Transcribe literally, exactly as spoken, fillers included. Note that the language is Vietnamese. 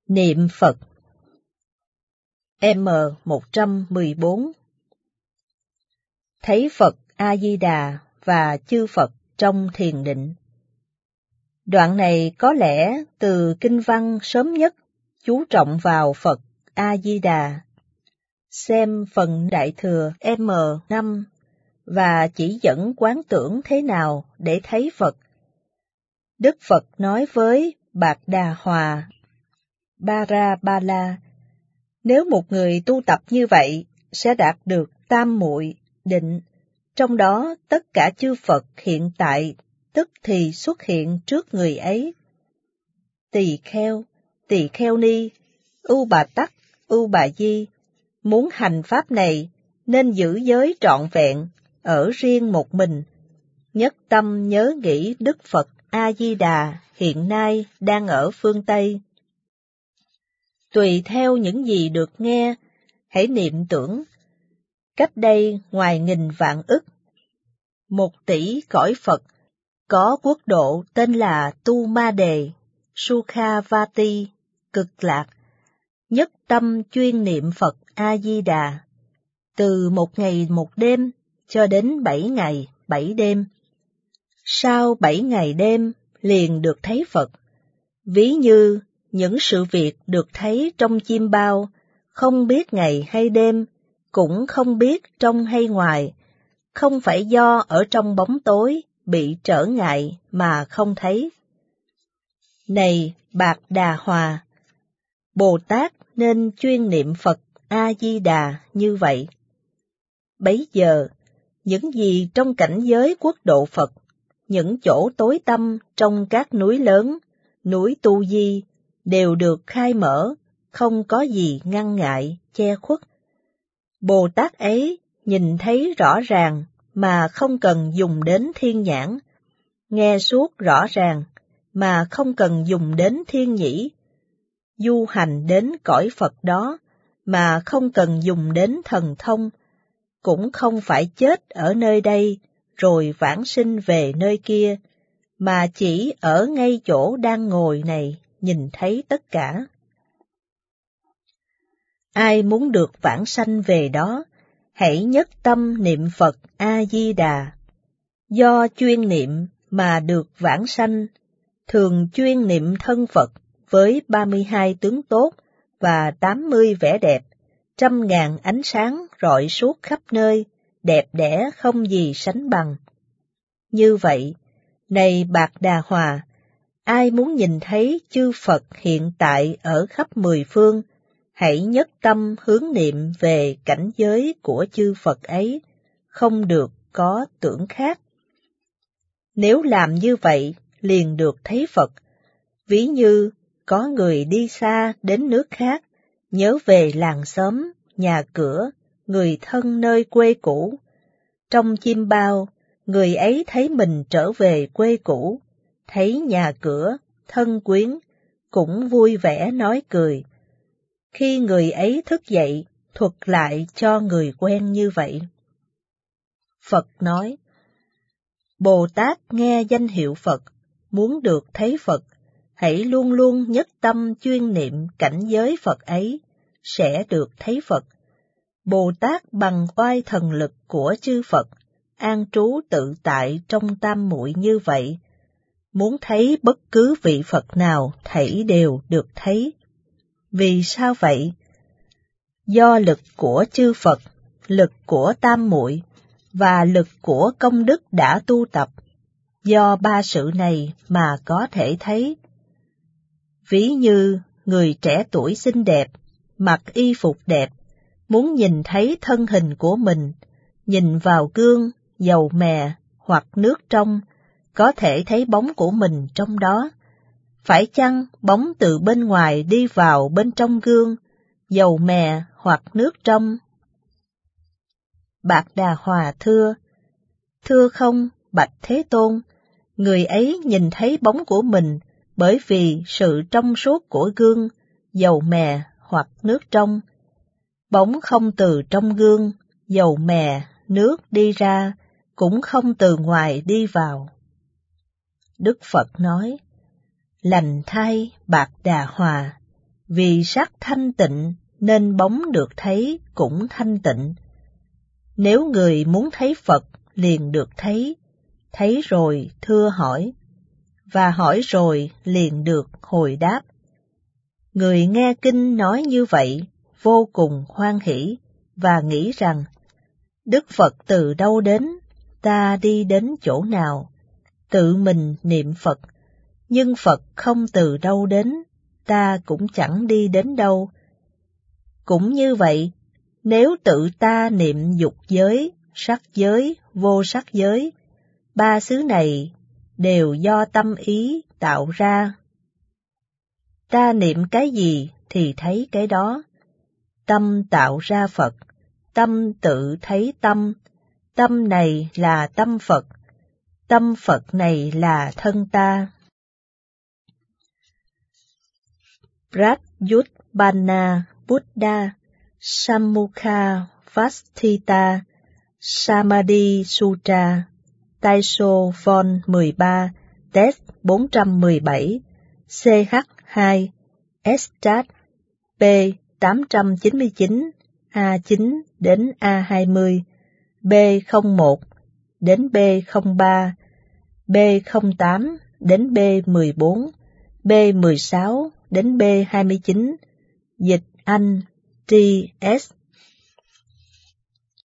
Niệm Phật. M một trăm mười bốn. Thấy Phật A-di-đà và chư Phật trong thiền định. Đoạn này có lẽ từ kinh văn sớm nhất chú trọng vào Phật A-di-đà. Xem phần Đại Thừa M năm và chỉ dẫn quán tưởng thế nào để thấy Phật. Đức Phật nói với Bạc Đà Hòa Barabala, nếu một người tu tập như vậy sẽ đạt được tam muội định, trong đó tất cả chư Phật hiện tại tức thì xuất hiện trước người ấy. Tỳ kheo, tỳ kheo ni, ưu bà tắc, ưu bà di, muốn hành pháp này nên giữ giới trọn vẹn, ở riêng một mình, nhất tâm nhớ nghĩ Đức Phật A-di-đà hiện nay đang ở phương Tây. Tùy theo những gì được nghe, hãy niệm tưởng, cách đây ngoài nghìn vạn ức, một tỷ cõi Phật, có quốc độ tên là Tu Ma Đề, Sukhavati, cực lạc, nhất tâm chuyên niệm Phật A-di-đà, từ một ngày một đêm cho đến bảy ngày bảy đêm. Sau bảy ngày đêm liền được thấy Phật, ví như những sự việc được thấy trong chim bao, không biết ngày hay đêm, cũng không biết trong hay ngoài, không phải do ở trong bóng tối bị trở ngại mà không thấy. Này Bạc Đà Hòa, Bồ Tát nên chuyên niệm Phật A-di-đà như vậy. Bấy giờ, những gì trong cảnh giới quốc độ Phật, những chỗ tối tăm trong các núi lớn, núi Tu Di, đều được khai mở, không có gì ngăn ngại, che khuất. Bồ Tát ấy nhìn thấy rõ ràng mà không cần dùng đến thiên nhãn, nghe suốt rõ ràng mà không cần dùng đến thiên nhĩ, du hành đến cõi Phật đó mà không cần dùng đến thần thông, cũng không phải chết ở nơi đây rồi vãng sinh về nơi kia, mà chỉ ở ngay chỗ đang ngồi này nhìn thấy tất cả. Ai muốn được vãng sanh về đó, hãy nhất tâm niệm Phật A-di-đà. Do chuyên niệm mà được vãng sanh, thường chuyên niệm thân Phật với ba mươi hai tướng tốt và tám mươi vẻ đẹp, trăm ngàn ánh sáng rọi suốt khắp nơi, đẹp đẽ không gì sánh bằng. Như vậy, này Bạc Đà Hòa, ai muốn nhìn thấy chư Phật hiện tại ở khắp mười phương, hãy nhất tâm hướng niệm về cảnh giới của chư Phật ấy, không được có tưởng khác. Nếu làm như vậy, liền được thấy Phật, ví như có người đi xa đến nước khác, nhớ về làng xóm, nhà cửa, người thân nơi quê cũ. Trong chim bao, người ấy thấy mình trở về quê cũ, thấy nhà cửa, thân quyến, cũng vui vẻ nói cười. Khi người ấy thức dậy, thuật lại cho người quen như vậy. Phật nói, Bồ Tát nghe danh hiệu Phật, muốn được thấy Phật, hãy luôn luôn nhất tâm chuyên niệm cảnh giới Phật ấy, sẽ được thấy Phật. Bồ Tát bằng oai thần lực của chư Phật, an trú tự tại trong tam muội như vậy, muốn thấy bất cứ vị Phật nào thảy đều được thấy. Vì sao vậy? Do lực của chư Phật, lực của tam muội và lực của công đức đã tu tập, do ba sự này mà có thể thấy. Ví như người trẻ tuổi xinh đẹp, mặc y phục đẹp, muốn nhìn thấy thân hình của mình, nhìn vào gương, dầu mè hoặc nước trong, có thể thấy bóng của mình trong đó. Phải chăng bóng từ bên ngoài đi vào bên trong gương, dầu mè hoặc nước trong? Bạc Đà Hòa thưa, thưa không, bạch Thế Tôn, người ấy nhìn thấy bóng của mình bởi vì sự trong suốt của gương, dầu mè hoặc nước trong. Bóng không từ trong gương, dầu mè, nước đi ra, cũng không từ ngoài đi vào. Đức Phật nói, lành thay Bạc Đà Hòa, Vì sắc thanh tịnh nên bóng được thấy cũng thanh tịnh. Nếu người muốn thấy Phật liền được thấy, thấy rồi thưa hỏi, và hỏi rồi liền được hồi đáp. Người nghe kinh nói như vậy vô cùng hoan hỷ và nghĩ rằng, Đức Phật từ đâu đến, ta đi đến chỗ nào, tự mình niệm Phật, nhưng Phật không từ đâu đến, ta cũng chẳng đi đến đâu. Cũng như vậy, nếu tự ta niệm dục giới, sắc giới, vô sắc giới, ba xứ này đều do tâm ý tạo ra. Ta niệm cái gì thì thấy cái đó. Tâm tạo ra Phật, tâm tự thấy tâm, tâm này là tâm Phật, tâm Phật này là thân ta. Pratyutpana Buddha Sammukha Vasthita Samadhi Sutra, Taisho Von mười ba, Test bốn trăm mười bảy, C H hai, Estat P tám trăm chín mươi chín, A chín đến A hai mươi, B không một đến B không ba, B không tám đến B mười bốn, B mười sáu đến B hai mươi chín, dịch Anh T S